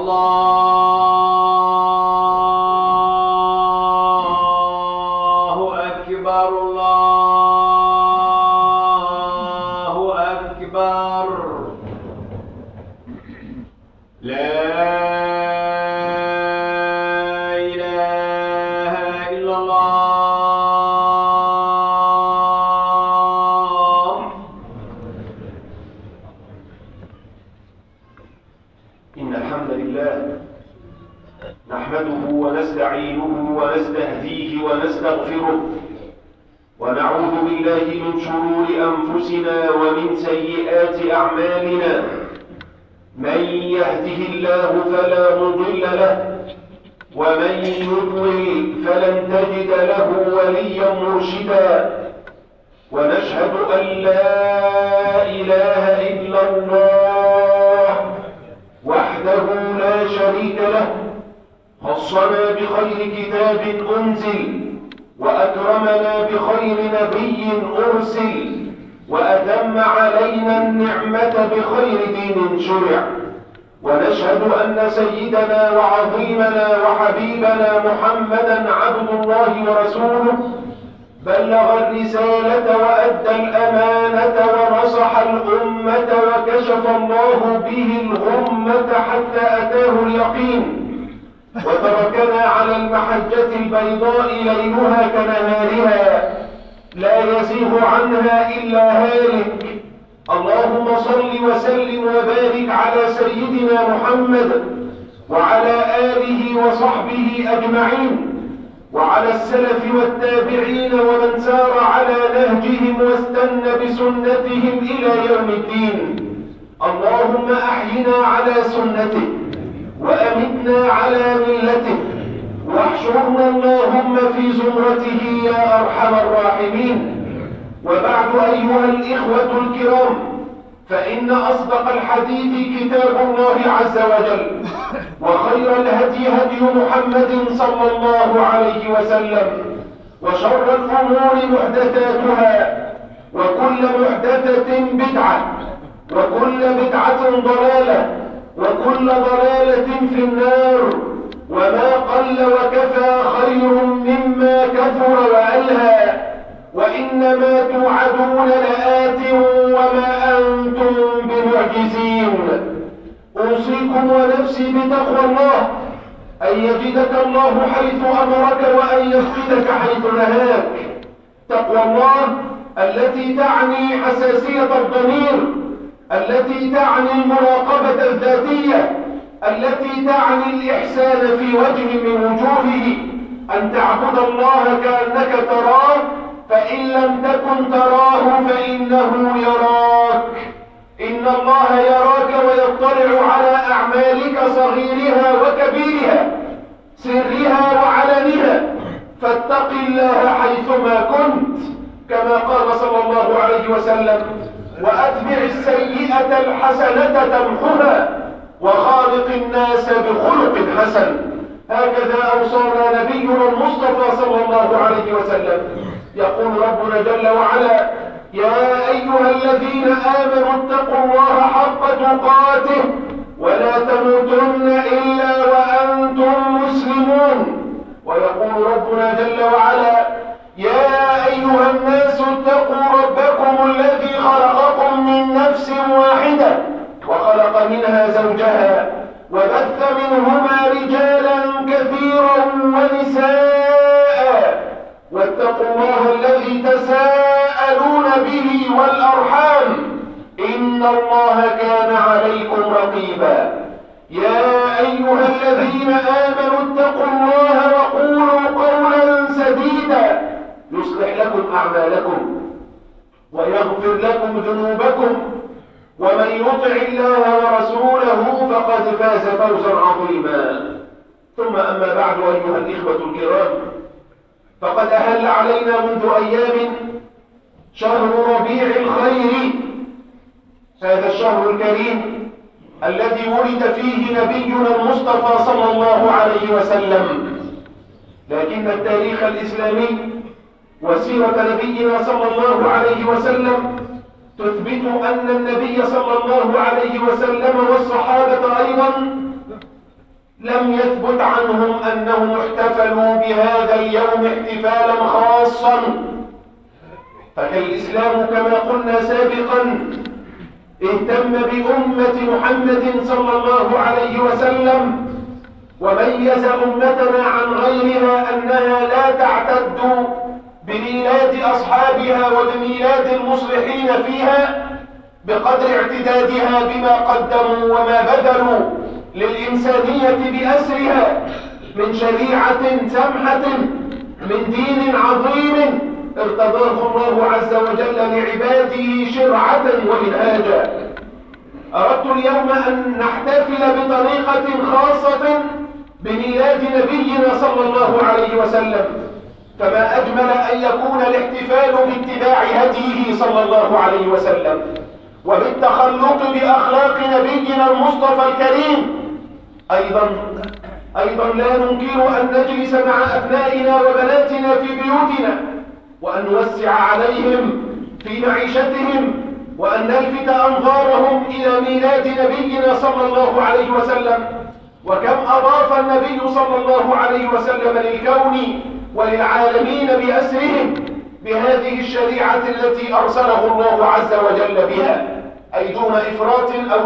الله أكبر الله أكبر. لا إله إلا الله. إن الحمد لله نحمده ونستعينه ونستهديه ونستغفره، ونعوذ بالله من شرور أنفسنا ومن سيئات أعمالنا. من يهده الله فلا مضل له، ومن يضلل فلن تجد له وليا مرشدا. ونشهد أن لا إله إلا الله وحده لا شريك له، خصنا بخير كتاب أنزل، وأكرمنا بخير نبي أرسل، وأتم علينا النعمة بخير دين شرع. ونشهد أن سيدنا وعظيمنا وحبيبنا محمدا عبد الله ورسوله، بلغ الرسالة وأدى الأمانة ونصح الأمة، وكشف الله به الغمة حتى أتاه اليقين، وتركنا على المحجة البيضاء ليلها كنهارها، لا يزيغ عنها إلا هالك. اللهم صل وسلم وبارك على سيدنا محمد وعلى آله وصحبه أجمعين، وعلى السلف والتابعين ومن سار على نهجهم واستنى بسنتهم إلى يوم الدين. اللهم أحينا على سنته وأمتنا على ملته، واحشرنا اللهم في زمرته يا أرحم الراحمين. وبعد أيها الإخوة الكرام، فإن أصدق الحديث كتاب الله عز وجل، وخير الهدي هدي محمد صلى الله عليه وسلم، وشر الأمور محدثاتها، وكل محدثة بدعة، وكل بدعة ضلالة، وكل ضلالة في النار. وما قل وكفى خير مما كثر وألهى، وإنما توعدون لآت وما أنتم بمعجزين. أوصيكم ونفسي بتقوى الله، أن يجدك الله حيث أمرك وأن يفقدك حيث نهاك. تقوى الله التي تعني حساسية الضمير، التي تعني المراقبة الذاتية، التي تعني الإحسان في وجه من وجوهه، أن تعبد الله كأنك تراه، فإن لم تكن تراه فإنه يراك. إن الله يراك ويطلع على أعمالك صغيرها وكبيرها، سرها وعلنها، فاتق الله حيثما كنت، كما قال صلى الله عليه وسلم: وأتبع السيئة الحسنة تمحها، وخالق الناس بخلق حسن. هكذا أوصانا نبينا المصطفى صلى الله عليه وسلم. يقول ربنا جل وعلا: يا أيها الذين آمنوا اتقوا الله حق تقاته ولا تموتن إلا وأنتم مسلمون. ويقول ربنا جل وعلا: يا أيها الناس اتقوا ربكم الذي خلقكم من نفس واحدة وخلق منها زوجها وبث منهما رجالا كثيرا ونساء، واتقوا الله الذي تساءلون به والأرحام، إن الله كان عليكم رقيبا. يا أيها الذين آمنوا اتقوا الله وقولوا قولا سديدا يصلح لكم أعمالكم ويغفر لكم ذنوبكم، ومن يطع الله ورسوله فقد فاز فوزا عظيما. ثم أما بعد أيها الإخوة الكرام، فقد أهل علينا منذ أيام شهر ربيع الخير، هذا الشهر الكريم الذي ولد فيه نبينا المصطفى صلى الله عليه وسلم. لكن التاريخ الإسلامي وسيرة نبينا صلى الله عليه وسلم تثبت أن النبي صلى الله عليه وسلم والصحابة أيضا لم يثبت عنهم أنهم احتفلوا بهذا اليوم احتفالا خاصا. فالإسلام كما قلنا سابقا اهتم بأمة محمد صلى الله عليه وسلم، وميز أمتنا عن غيرها أنها لا تعتد بميلاد أصحابها وبميلاد المصلحين فيها بقدر اعتدادها بما قدموا وما بذلوا للإنسانية بأسرها من شريعة سمحة، من دين عظيم ارتضاه الله عز وجل لعباده شرعة ومنهاجا. أردت اليوم أن نحتفل بطريقة خاصة بميلاد نبينا صلى الله عليه وسلم، فما أجمل أن يكون الاحتفال باتباع هديه صلى الله عليه وسلم وبالتخلق بأخلاق نبينا المصطفى الكريم. أيضا لا ننكر أن نجلس مع أبنائنا وبناتنا في بيوتنا وأن نوسع عليهم في معيشتهم وأن نلفت أنظارهم إلى ميلاد نبينا صلى الله عليه وسلم، وكم أضاف النبي صلى الله عليه وسلم للكون وللعالمين بأسرهم بهذه الشريعة التي أرسله الله عز وجل بها، أي دون إفراط أو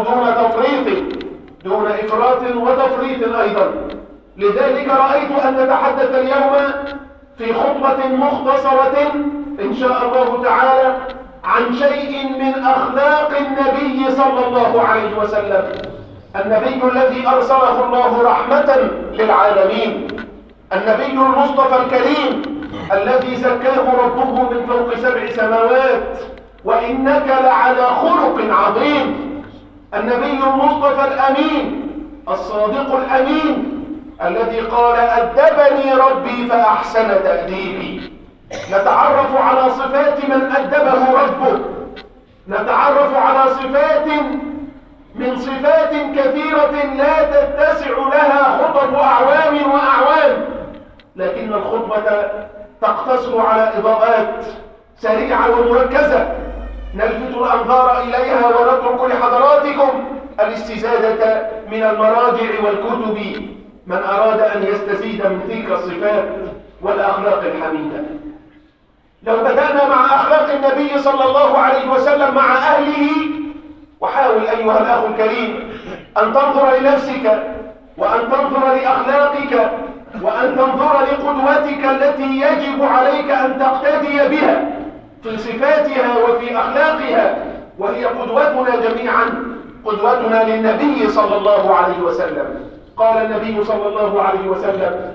دون إفراط وتفريط أيضا. لذلك رأيت أن نتحدث اليوم في خطبة مختصرة إن شاء الله تعالى عن شيء من أخلاق النبي صلى الله عليه وسلم، النبي الذي أرسله الله رحمة للعالمين، النبي المصطفى الكريم الذي زكاه ربه من فوق 7 سماوات، وإنك لعلى خلق عظيم. النبي المصطفى الأمين الصادق الأمين الذي قال أدبني ربي فأحسن تأديبي. نتعرف على صفات من أدبه ربه، نتعرف على صفات من صفات كثيرة لا تتسع لها خطب أعوام وأعوام، لكن الخطبة تقتصر على إضاءات سريعة ومركزة نلفت الأنظار إليها ونترك لحضراتكم الاستزادة من المراجع والكتب من أراد أن يستزيد من تلك الصفات والأخلاق الحميدة. لو بدأنا مع أخلاق النبي صلى الله عليه وسلم مع أهله، وحاول أيها الأخ الكريم أن تنظر لنفسك وأن تنظر لأخلاقك وأن تنظر لقدوتك التي يجب عليك أن تقتدي بها في صفاتها وفي أخلاقها، وهي قدوتنا جميعا، قدوتنا للنبي صلى الله عليه وسلم. قال النبي صلى الله عليه وسلم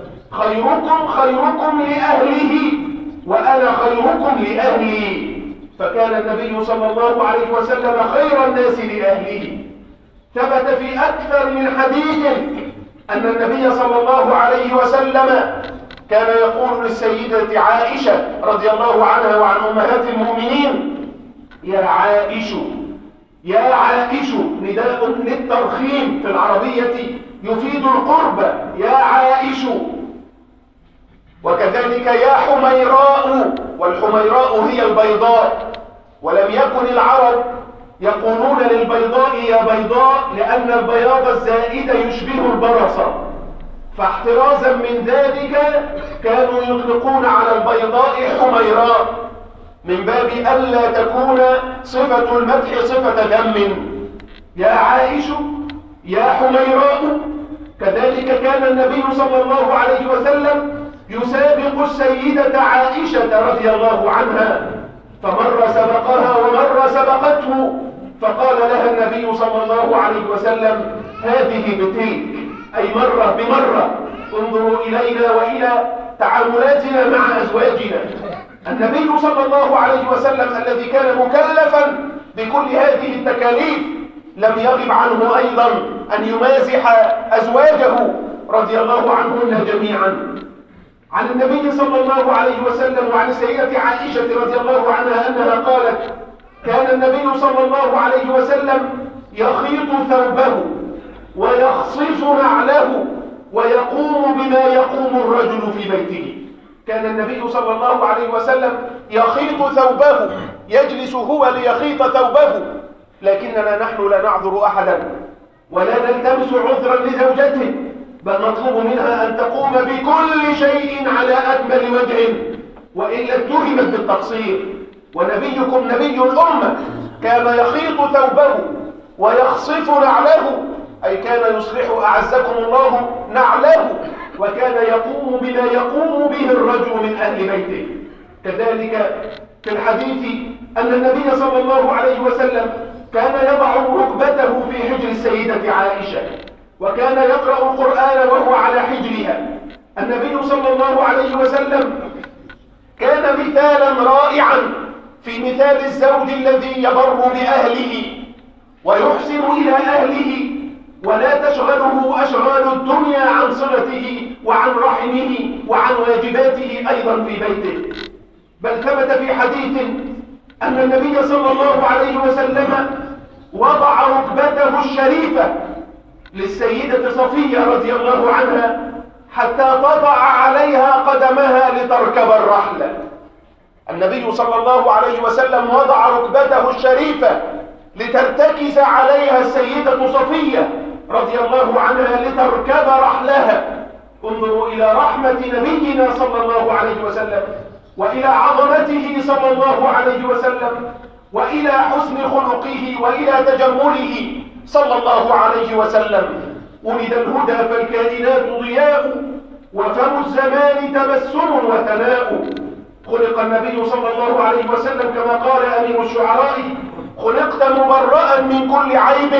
خيركم لأهله وأنا خيركم لأهلي. فكان النبي صلى الله عليه وسلم خير الناس لأهله. ثبت في أكثر من حديث أن النبي صلى الله عليه وسلم كان يقول للسيدة عائشة رضي الله عنها وعن أمهات المؤمنين: يا عائش يا عائش، نداء للترخيم في العربية يفيد القرب، يا عائش. وكذلك يا حميراء، والحميراء هي البيضاء، ولم يكن العرب يقولون للبيضاء يا بيضاء لأن البياض الزائد يشبه البرص، فاحترازا من ذلك كانوا يطلقون على البيضاء حميراء من باب ألا تكون صفة المدح صفة ذم. يا عائش يا حميراء. كذلك كان النبي صلى الله عليه وسلم يسابق السيدة عائشة رضي الله عنها، فمر سبقها ومر سبقته، فقال لها النبي صلى الله عليه وسلم: هذه بتلك، أي مرة بمرة. انظروا إلينا وإلى تعاملاتنا مع أزواجنا. النبي صلى الله عليه وسلم الذي كان مكلفا بكل هذه التكاليف لم يغب عنه أيضا أن يمازح أزواجه رضي الله عنهن جميعا. عن النبي صلى الله عليه وسلم وعن السيدة عائشة رضي الله عنها أنها قالت: كان النبي صلى الله عليه وسلم يخيط ثوبه ويخصف نعله ويقوم بما يقوم الرجل في بيته. كان النبي صلى الله عليه وسلم يخيط ثوبه، يجلس هو ليخيط ثوبه، لكننا نحن لا نعذر أحدا ولا نلتمس عذرا لزوجته، بل مطلوب منها أن تقوم بكل شيء على أكمل وجه، وإلا اتهمت بالتقصير. ونبيكم نبي الأمة كان يخيط ثوبه ويخصف نعله، أي كان يصلح أعزكم الله نعله، وكان يقوم بما يقوم به الرجل من أهل بيته. كذلك في الحديث أن النبي صلى الله عليه وسلم كان يضع ركبته في حجر السيدة عائشة، وكان يقرأ القرآن وهو على حجرها. النبي صلى الله عليه وسلم كان مثالا رائعا في مثال الزوج الذي يبر بأهله ويحسن إلى أهله، ولا تشغله أشغال الدنيا عن صلته وعن رحمه وعن واجباته أيضا في بيته. بل ثبت في حديث أن النبي صلى الله عليه وسلم وضع ركبته الشريفة للسيدة صفية رضي الله عنها حتى تضع عليها قدمها لتركب الرحلة. النبي صلى الله عليه وسلم وضع ركبته الشريفة لترتكز عليها السيدة صفية رضي الله عنها لتركب رحلها. انظروا إلى رحمة نبينا صلى الله عليه وسلم، وإلى عظمته صلى الله عليه وسلم، وإلى حسن خلقه، وإلى تجمله صلى الله عليه وسلم. ولد الهدى فالكائنات ضياء، وفم الزمان تبسم وثناء. خلق النبي صلى الله عليه وسلم كما قال أمين الشعراء: خلقت مبرأ من كل عيب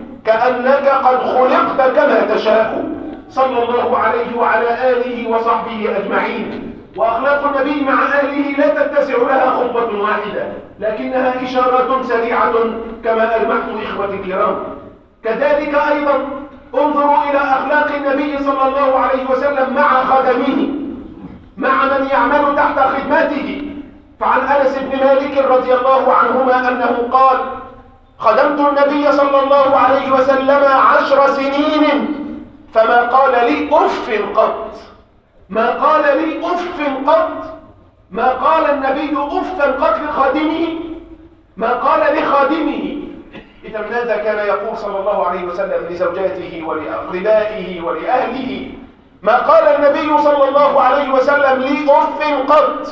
كأنك قد خلقت كما تشاء، صلى الله عليه وعلى آله وصحبه أجمعين. وأخلاق النبي مع أهله لا تتسع لها خطبة واحدة، لكنها إشارات سريعة كما ألمحت إخوتي الكرام. كذلك أيضا انظروا إلى أخلاق النبي صلى الله عليه وسلم مع خدمه، مع من يعمل تحت خدمته. فعن أنس بن مالك رضي الله عنهما أنه قال: خدمت النبي صلى الله عليه وسلم 10 سنين فما قال لي أف قط. ما قال لي أف قط، ما قال النبي أفا قط لخادمه، ما قال لخادمه. إذا ماذا كان يقول صلى الله عليه وسلم لزوجاته ولأقربائه ولأهله؟ ما قال النبي صلى الله عليه وسلم لي أف قط،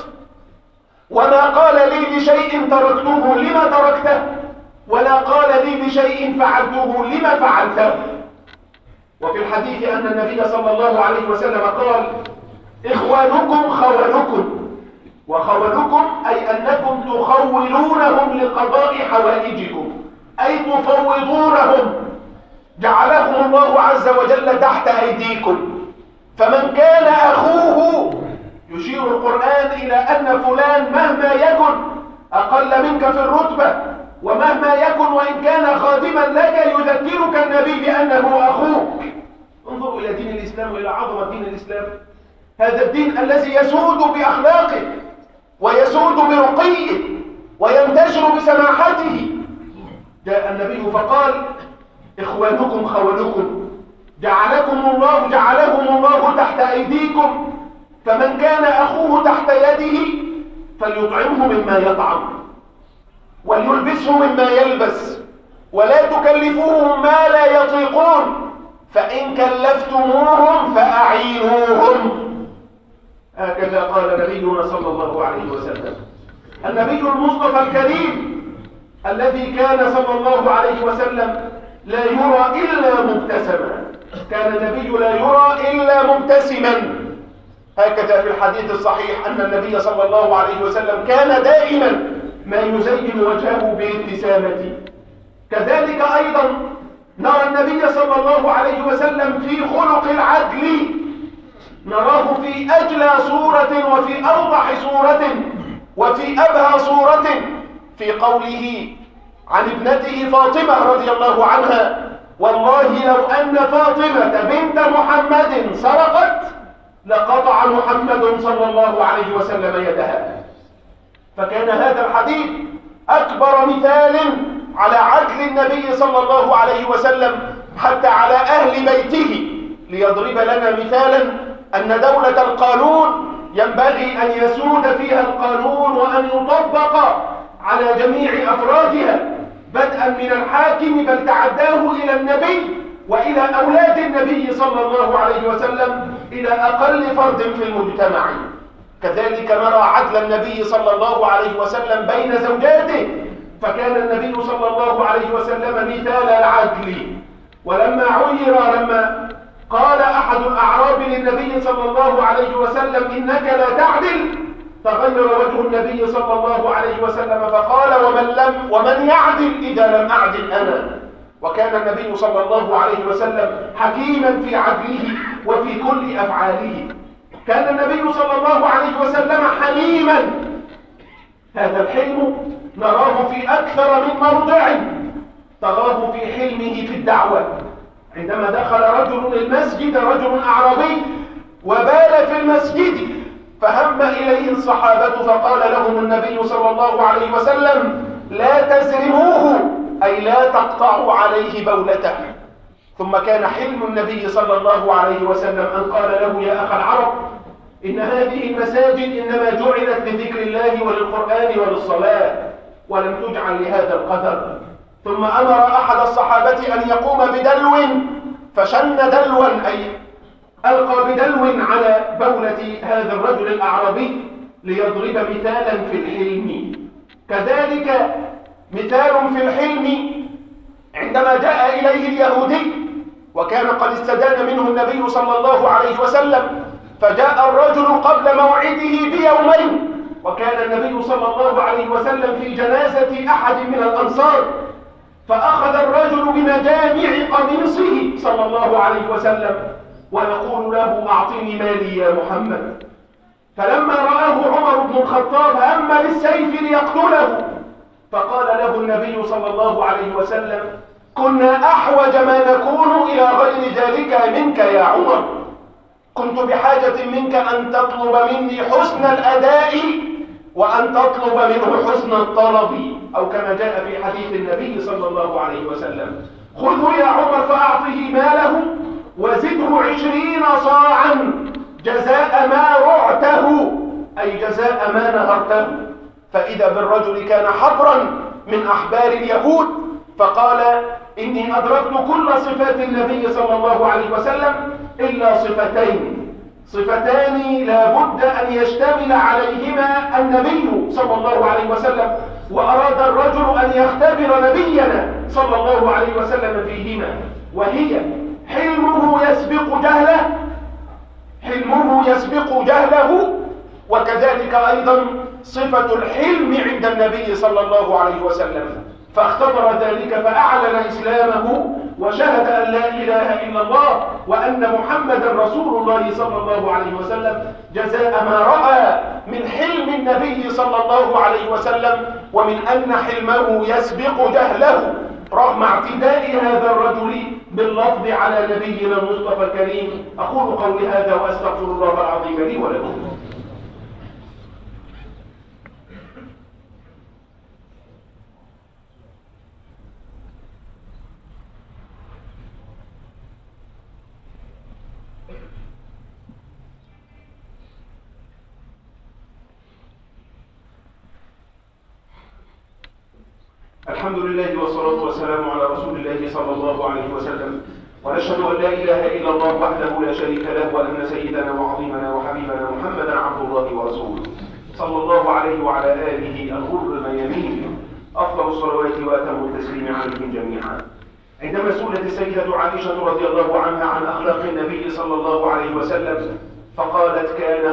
وما قال لي لشيء تركته لما تركته، ولا قال لي لشيء فعلته لما فعلته. وفي الحديث أن النبي صلى الله عليه وسلم قال: إخوانكم خولكم، وخولكم أي أنكم تخولونهم لقضاء حوائجكم، أي تفوضونهم، جعلهم الله عز وجل تحت أيديكم. فمن كان أخوه، يشير القرآن إلى أن فلان مهما يكن أقل منك في الرتبة، ومهما يكن وإن كان خادما لك يذكرك النبي بأنه أخوك. انظروا إلى دين الإسلام وإلى عظمة دين الإسلام، هذا الدين الذي يسود بأخلاقه ويسود برقيه وينتشر بسماحته. جاء النبي فقال: إخوانكم خولكم، جعلهم الله تحت أيديكم، فمن كان أخوه تحت يده فليطعمه مما يطعم وليلبسه مما يلبس، ولا تكلفوهم ما لا يطيقون، فإن كلفتموهم فأعينوهم. هكذا قال نبينا صلى الله عليه وسلم. النبي المصطفى الكريم الذي كان صلى الله عليه وسلم لا يرى إلا مبتسما، كان النبي لا يرى إلا مبتسما. هكذا في الحديث الصحيح أن النبي صلى الله عليه وسلم كان دائما ما يزين وجهه بابتسامته. كذلك أيضا نرى النبي صلى الله عليه وسلم في خلق العدل، نراه في أجلى صورة وفي أوضح صورة وفي أبهى صورة في قوله عن ابنته فاطمة رضي الله عنها: والله لو أن فاطمة بنت محمد سرقت لقطع محمد صلى الله عليه وسلم يدها. فكان هذا الحديث أكبر مثال على عدل النبي صلى الله عليه وسلم حتى على أهل بيته، ليضرب لنا مثالا أن دولة القانون ينبغي أن يسود فيها القانون وأن يطبق على جميع أفرادها، بدءا من الحاكم بل تعداه إلى النبي وإلى أولاد النبي صلى الله عليه وسلم إلى أقل فرد في المجتمع. كذلك نرى عدل النبي صلى الله عليه وسلم بين زوجاته، فكان النبي صلى الله عليه وسلم مثال العدل. لما قال أحد الأعراب للنبي صلى الله عليه وسلم إنك لا تعدل، تغير وجه النبي صلى الله عليه وسلم فقال ومن يعدل إذا لم أعدل أنا. وكان النبي صلى الله عليه وسلم حكيما في عدله وفي كل أفعاله. كان النبي صلى الله عليه وسلم حليما. هذا الحلم نراه في أكثر من موضع. تراه في حلمه في الدعوة، عندما دخل رجل المسجد، رجل أعرابي، وبال في المسجد، فهم إليه الصحابة فقال لهم النبي صلى الله عليه وسلم لا تزرموه، أي لا تقطعوا عليه بولته. ثم كان حلم النبي صلى الله عليه وسلم أن قال له يا أخ العرب إن هذه المساجد إنما جعلت لذكر الله وللقرآن وللصلاة، ولم تجعل لهذا القدر. ثم أمر أحد الصحابة أن يقوم بدلو، فشن دلوا، أي ألقى بدلو على بولة هذا الرجل الأعرابي ليضرب مثالا في الحلم. كذلك مثال في الحلم عندما جاء إليه اليهودي، وكان قد استدان منه النبي صلى الله عليه وسلم، فجاء الرجل قبل موعده بيومين، وكان النبي صلى الله عليه وسلم في جنازة أحد من الأنصار، فأخذ الرجل بمجامع قميصه صلى الله عليه وسلم ويقول له أعطني مالي يا محمد. فلما رآه عمر بن الخطاب هم بالسيف ليقتله، فقال له النبي صلى الله عليه وسلم كنا أحوج ما نكون إلى غير ذلك منك يا عمر، كنت بحاجة منك أن تطلب مني حسن الأداء وأن تطلب منه حسن الطلب، أو كما جاء في حديث النبي صلى الله عليه وسلم خذه يا عمر فأعطه ماله وزده 20 صاعا جزاء ما رعته، أي جزاء ما نهرته. فإذا بالرجل كان حبرا من أحبار اليهود، فقال إني أدركت كل صفات النبي صلى الله عليه وسلم إلا صفتان لا بد أن يشتمل عليهما النبي صلى الله عليه وسلم، وأراد الرجل أن يختبر نبينا صلى الله عليه وسلم فيهما، وهي حلمه يسبق جهله، وكذلك أيضا صفة الحلم عند النبي صلى الله عليه وسلم. فاختبر ذلك فأعلن إسلامه وشهد أن لا إله إلا الله وأن محمدا رسول الله صلى الله عليه وسلم، جزاء ما رأى من حلم النبي صلى الله عليه وسلم، ومن أن حلمه يسبق جهله رغم اعتداء هذا الرجل باللفظ على نبينا المصطفى الكريم. أقول قولي هذا وأستغفر الله العظيم لي ولكم. الحمد لله والصلاة والسلام على رسول الله صلى الله عليه وسلم، ونشهد أن لا إله إلا الله وحده لا شريك له، وأن سيدنا وعظيمنا وحبيبنا محمدا عبد الله ورسوله صلى الله عليه وعلى آله الغر الميامين، أفضل الصلوات وأتم التسليم عليهم جميعا. عندما سئلت السيدة عائشة رضي الله عنها عن أخلاق النبي صلى الله عليه وسلم فقالت كان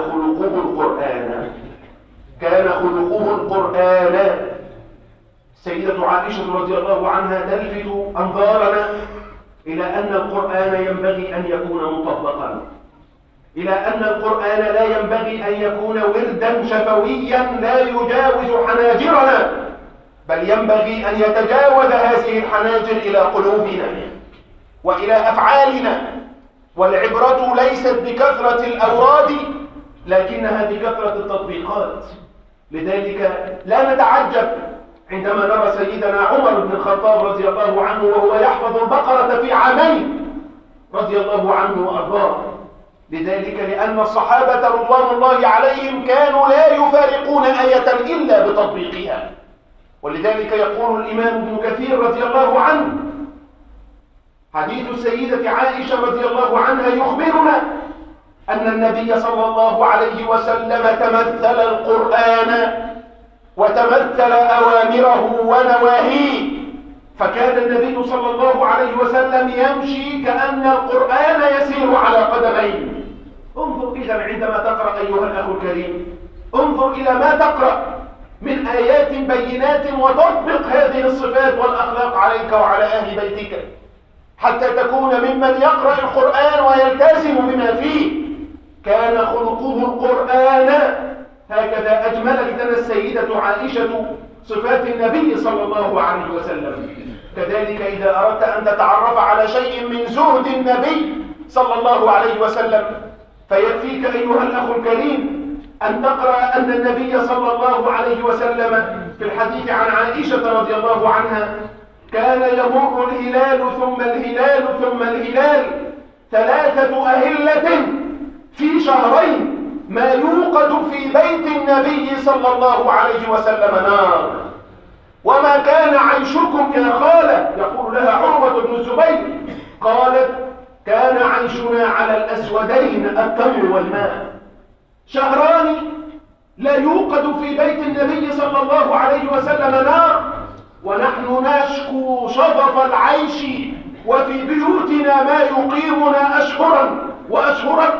خلقه القرآن. سيدة عائشة رضي الله عنها تلفت أنظارنا إلى أن القرآن ينبغي أن يكون مطبقا، إلى أن القرآن لا ينبغي أن يكون وردا شفويا لا يجاوز حناجرنا، بل ينبغي أن يتجاوز هذه الحناجر إلى قلوبنا وإلى أفعالنا. والعبرة ليست بكثرة الأوراد لكنها بكثرة التطبيقات. لذلك لا نتعجب عندما نرى سيدنا عمر بن الخطاب رضي الله عنه وهو يحفظ البقرة في عامين رضي الله عنه وأرضاه. لذلك لأن الصحابة رضوان الله عليهم كانوا لا يفارقون آية إلا بتطبيقها. ولذلك يقول الإمام ابن كثير رضي الله عنه حديث السيدة عائشة رضي الله عنها يخبرنا أن النبي صلى الله عليه وسلم تمثل القرآن وتمثل أوامره ونواهيه، فكان النبي صلى الله عليه وسلم يمشي كأن القرآن يسير على قدميه. انظر إذا عندما تقرأ أيها الأخ الكريم، انظر إلى ما تقرأ من آيات بينات وتطبق هذه الصفات والأخلاق عليك وعلى أهل بيتك حتى تكون ممن يقرأ القرآن ويلتزم بما فيه. كان خلقه القرآن، هكذا أجملت لنا السيدة عائشة صفات النبي صلى الله عليه وسلم. كذلك إذا أردت أن تتعرف على شيء من زهد النبي صلى الله عليه وسلم فيكفيك أيها الأخ الكريم أن تقرأ أن النبي صلى الله عليه وسلم في الحديث عن عائشة رضي الله عنها كان يمر الهلال ثم الهلال ثم الهلال 3 أهلة في شهرين ما يوقد في بيت النبي صلى الله عليه وسلم نار. وما كان عيشكم يا خالة، يقول لها عروة بن الزبير، قالت كان عيشنا على الأسودين التمر والماء. شهران لا يوقد في بيت النبي صلى الله عليه وسلم نار ونحن نشكو شظف العيش وفي بيوتنا ما يقيمنا أشهرا وأشهرا،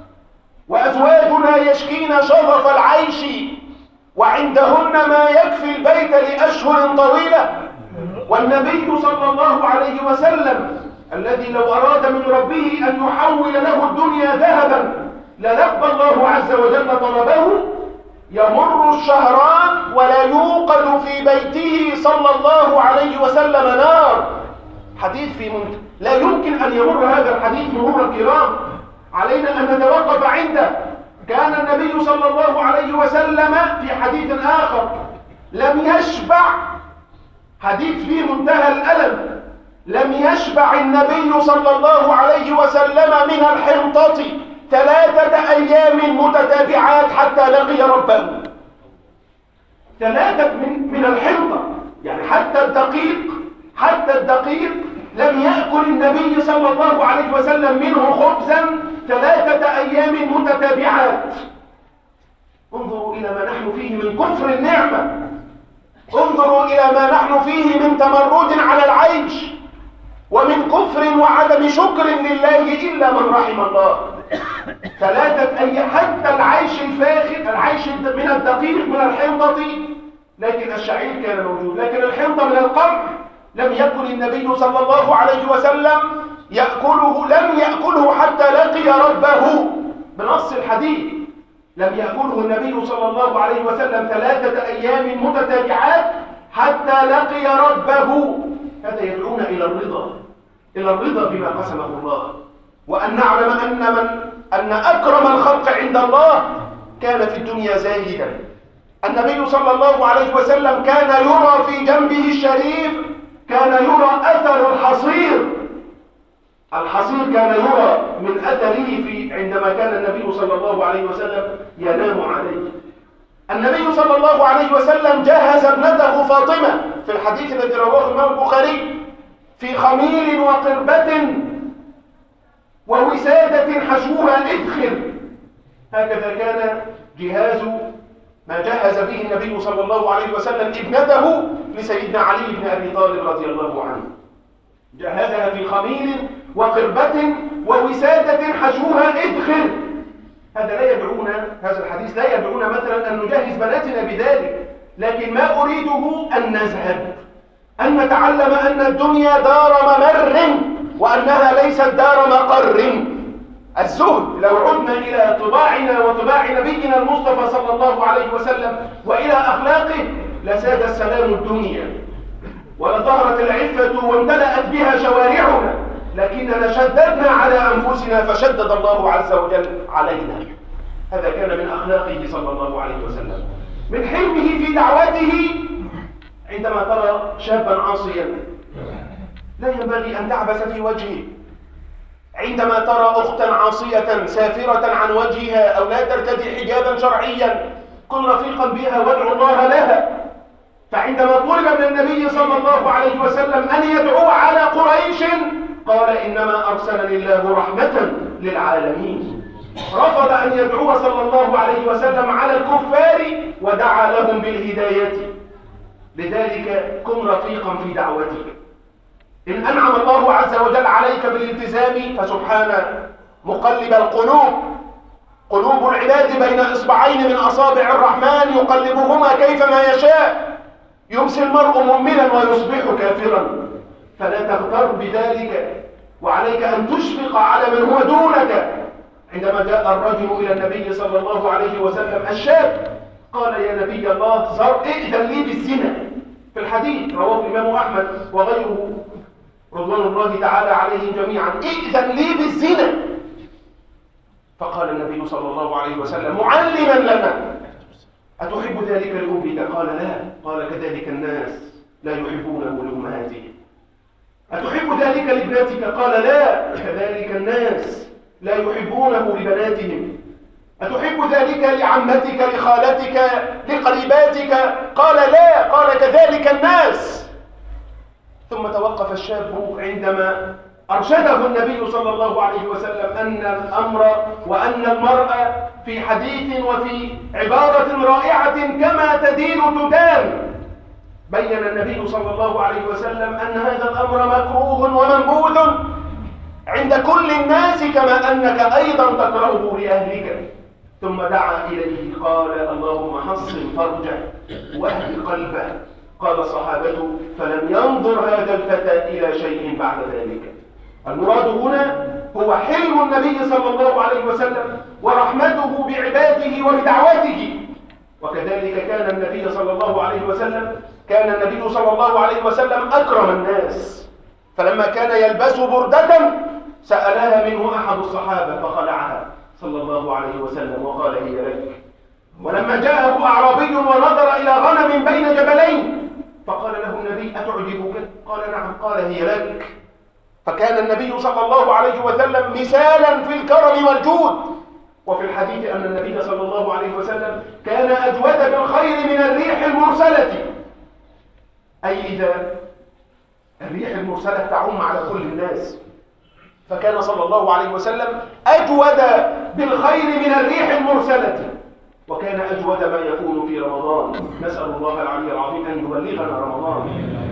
وأزواجنا يشكين شظف العيش وعندهن ما يكفي البيت لأشهر طويلة. والنبي صلى الله عليه وسلم الذي لو أراد من ربه أن يحول له الدنيا ذهبا للبى الله عز وجل طلبه، يمر الشهران ولا يوقد في بيته صلى الله عليه وسلم نار. حديث في منتهى، لا يمكن أن يمر هذا الحديث مرور الكرام، علينا أن نتوقف عنده. كان النبي صلى الله عليه وسلم في حديث آخر لم يشبع، حديث في منتهى الألم، لم يشبع النبي صلى الله عليه وسلم من الحنطة 3 أيام متتابعات حتى لقي ربه. 3 من الحنطة، يعني حتى الدقيق لم يأكل النبي صلى الله عليه وسلم منه خبزا 3 أيام متتابعات. انظروا إلى ما نحن فيه من كفر النعمة، انظروا إلى ما نحن فيه من تمرد على العيش ومن كفر وعدم شكر لله إلا من رحم الله. 3 أيام حتى العيش الفاخر، العيش من الدقيق من الحنطة، لكن الشعير كان موجود، لكن الحنطة من القمح لم يكن النبي صلى الله عليه وسلم يأكله، لم يأكله حتى لقي ربه بنص الحديث. لم يأكله النبي صلى الله عليه وسلم 3 أيام متتابعات حتى لقي ربه. هذا يدعونا إلى الرضا بما قسمه الله، وأن نعلم أن أكرم الخلق عند الله كان في الدنيا زاهدا. النبي صلى الله عليه وسلم كان يرى في جنبه الشريف، كان يرى أثر الحصير كان يرى من أثره عندما كان النبي صلى الله عليه وسلم ينام عليه. النبي صلى الله عليه وسلم جهز ابنته فاطمة في الحديث الذي رواه الإمام البخاري في خميل وقربة ووسادة حشوها إذخر. هكذا كان جهاز ما جهز به النبي صلى الله عليه وسلم ابنته لسيدنا علي بن أبي طالب رضي الله عنه، جهزها في خميل وقربة ووسادة حشوها إذخر. هذا الحديث لا يدعونا مثلا أن نجهز بناتنا بذلك، لكن ما أريده أن نذهب، أن نتعلم أن الدنيا دار ممر وأنها ليست دار مقر. الزهد لو عدنا إلى طباعنا وطباع نبينا المصطفى صلى الله عليه وسلم وإلى أخلاقه لساد السلام الدنيا ولظهرت العفة وامتلأت بها شوارعنا، لكننا شددنا على أنفسنا فشدد الله عز وجل علينا. هذا كان من أخلاقه صلى الله عليه وسلم، من حلمه في دعوته. عندما ترى شابا عاصيا لا ينبغي أن تعبث في وجهه، عندما ترى أختا عاصية سافرة عن وجهها أو لا ترتدي حجابا شرعيا كن رفيقا بها وادعو الله لها. فعندما طلب من النبي صلى الله عليه وسلم أن يدعو على قريش قال إنما أرسلني الله رحمة للعالمين. رفض أن يدعو صلى الله عليه وسلم على الكفار ودعا لهم بالهداية. لذلك كن رفيقا في دعوتك. إن أنعم الله عز وجل عليك بالالتزام فسبحان مقلب القلوب، قلوب العباد بين إصبعين من أصابع الرحمن يقلبهما كيفما يشاء. يمسي المرء مؤمنا ويصبح كافرا، فلا تغتر بذلك، وعليك أن تشفق على من هو دونك. عندما جاء الرجل إلى النبي صلى الله عليه وسلم الشاب قال يا نبي الله ائذن لي بالزنا، في الحديث رواه الإمام أحمد وغيره رضوان الله تعالى عليهم جميعا، ائذن لي بالزنا. فقال النبي صلى الله عليه وسلم معلما لنا أتحب ذلك لأمك؟ قال لا. قال كذلك الناس لا يحبونه لأمهاتهم. أتحب ذلك لابنتك؟ قال لا. كذلك الناس لا يحبونه لبناتهم. أتحب ذلك لعمتك لخالتك لقريباتك؟ قال لا. قال كذلك الناس. ثم توقف الشاب عندما أرشده النبي صلى الله عليه وسلم أن الأمر وأن المرأة في حديث وفي عبارة رائعة كما تدين تدان. بين النبي صلى الله عليه وسلم أن هذا الأمر مكروه ومنبوذ عند كل الناس كما أنك أيضا تكرهه لأهلك. ثم دعا إليه قال اللهم حصن فرجه واهد قلبه. قال الصحابة فلم ينظر هذا الفتى إلى شيء بعد ذلك. المراد هنا هو حلم النبي صلى الله عليه وسلم ورحمته بعباده وبدعوته. وكذلك كان النبي صلى الله عليه وسلم أكرم الناس. فلما كان يلبس بردة سألها منه أحد الصحابة فخلعها صلى الله عليه وسلم وقال هي لك. ولما جاءه أعرابي ونظر إلى غنم بين جبلين فقال له النبي أتعجبك؟ قال نعم. قال هي لك. فكان النبي صلى الله عليه وسلم مثالا في الكرم والجود. وفي الحديث أن النبي صلى الله عليه وسلم كان أجود بالخير من الريح المرسلة، أي إذا الريح المرسلة تعم على كل الناس، فكان صلى الله عليه وسلم أجود بالخير من الريح المرسلة، وكان أجود ما يكون في رمضان. نسأل الله العلي العظيم أن يبلغنا رمضان.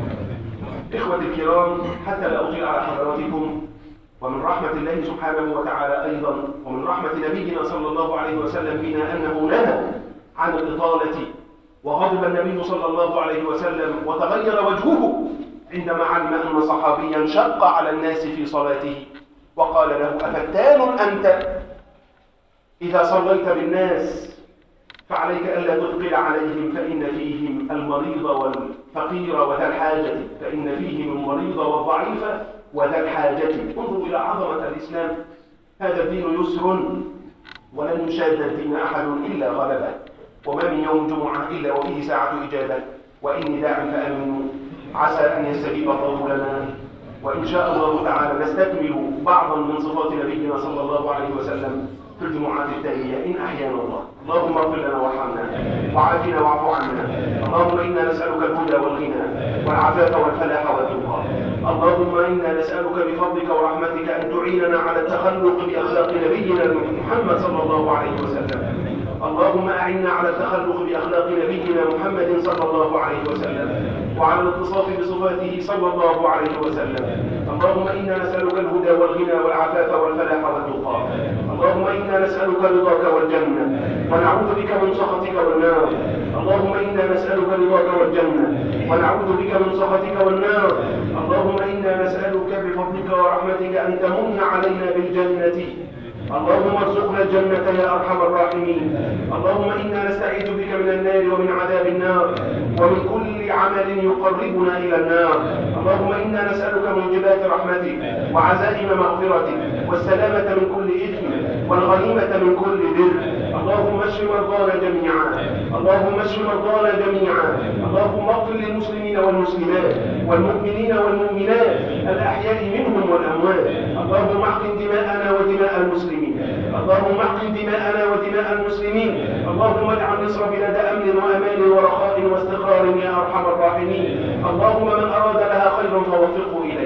إخوة الكرام، حتى لا أطيل على حضراتكم، ومن رحمة الله سبحانه وتعالى أيضا ومن رحمة نبينا صلى الله عليه وسلم بنا أنه نهى عن الإطالة، وغضب النبي صلى الله عليه وسلم وتغير وجهه عندما علم أن صحابيا شق على الناس في صلاته وقال له أفتان أنت؟ إذا صليت بالناس فعليك ألا تثقل عليهم، فإن فيهم المريض والفقير وذا الحاجة، فإن فيهم المريض والضعيف وذا الحاجة. انظروا إلى عظمة الإسلام. هذا الدين يسر ولن يشاد الدين أحد إلا غلبه، وما من يوم جمعة إلا وفيه ساعة إجابة. وإني داع فآمنوا عسى أن يستجيب الله لنا. وإن شاء الله تعالى نستكمل بعضا من صفات نبينا صلى الله عليه وسلم في الجمعات التالية إن أحيانا الله. اللهم اغفر لنا وارحمنا وعافنا واعف عنا. اللهم إنا نسألك الهدى والغنى والعفاف والفلاح والتقى. اللهم إنا نسألك بفضلك ورحمتك أن تعيننا على التخلق بأخلاق نبينا محمد صلى الله عليه وسلم. اللهم أعنا على التخلق بأخلاق نبينا محمد صلى الله عليه وسلم، وعلى الاتصاف بصفاته صلى الله عليه وسلم. اللهم إنا نسألك الهدى والغنى والعفاف والفلاح والتقى. اللهم إنا نسألك رضاك والجنة ونعوذ بك من سخطك والنار. اللهم إنا نسألك رضاك والجنة ونعوذ بك من سخطك والنار. اللهم إنا نسألك بفضلك ورحمتك أن تمن علينا بالجنة. اللهم ارزقنا الجنة يا أرحم الراحمين. اللهم إنا نستعيذ بك من النار ومن عذاب النار ومن كل عمل يقربنا إلى النار. اللهم إنا نسألك موجبات رحمتك وعزائم مغفرتك والسلامة من كل إثم والغنيمة من كل بر. اللهم اشف مرضانا جميعا. اللهم اشف مرضانا جميعا. اللهم اغفر للمسلمين والمسلمات والمؤمنين والمؤمنات الأحياء منهم والأموات. اللهم احقن دماءنا ودماء المسلمين. اللهم احقن دماءنا ودماء المسلمين. اللهم اجعل مصر بلاد أمن وأمان ورخاء واستقرار يا أرحم الراحمين. اللهم من أراد لها خيرا فوفقه إليه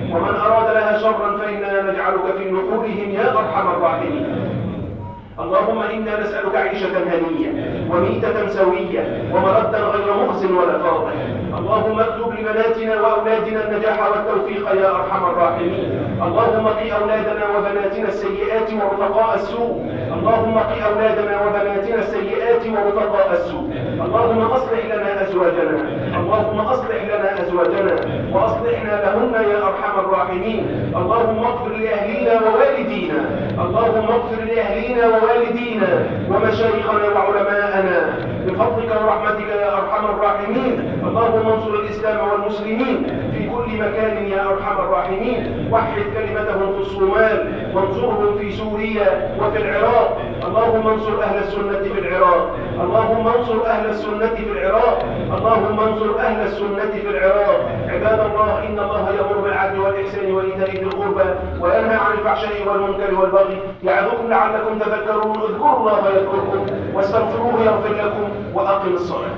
ومن أراد لها شرا فإننا نجعلك في نحورهم يا أرحم الراحمين. اللهم إنا نسألك عيشة هنية وميتة سوية ومردا غير مخز ولا فاضح. اللهم اكتب لبناتنا وأولادنا النجاح والتوفيق يا أرحم الراحمين. اللهم قِ أولادنا وبناتنا السيئات ورفقاء السوء. اللهم قِ أولادنا وبناتنا السيئات ورفقاء السوء. اللهم أصلح لنا أزواجنا. اللهم أصلح لنا أزواجنا وأصلحنا لهن يا أرحم الراحمين. اللهم اغفر لأهلينا ووالدينا. اللهم اغفر لأهلينا ووالدينا ومشايخنا وعلماءنا بفضلك ورحمتك يا أرحم الراحمين. اللهم انصر الإسلام والمسلمين في كل مكان يا أرحم الراحمين. وحد كلمتهم في الصومال وانصرهم في سوريا وفي العراق. اللهم انصر أهل السنة في العراق. اللهم انصر أهل السنة في العراق. اللهم انصر أهل السنة في العراق. عباد الله، إن الله يأمر بالعدل والإحسان وإيتاء ذي القربى وينهى عن الفحشاء والمنكر والبغي يعظكم لعلكم تذكرون. اذكروا الله يذكركم واستغفروه يغفر لكم وأقم الصلاة.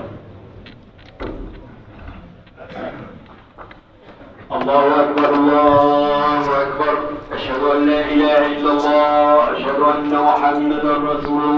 الله أكبر الله أكبر. أشهد أن لا إله إلا الله. أشهد أن محمدا رسول الله.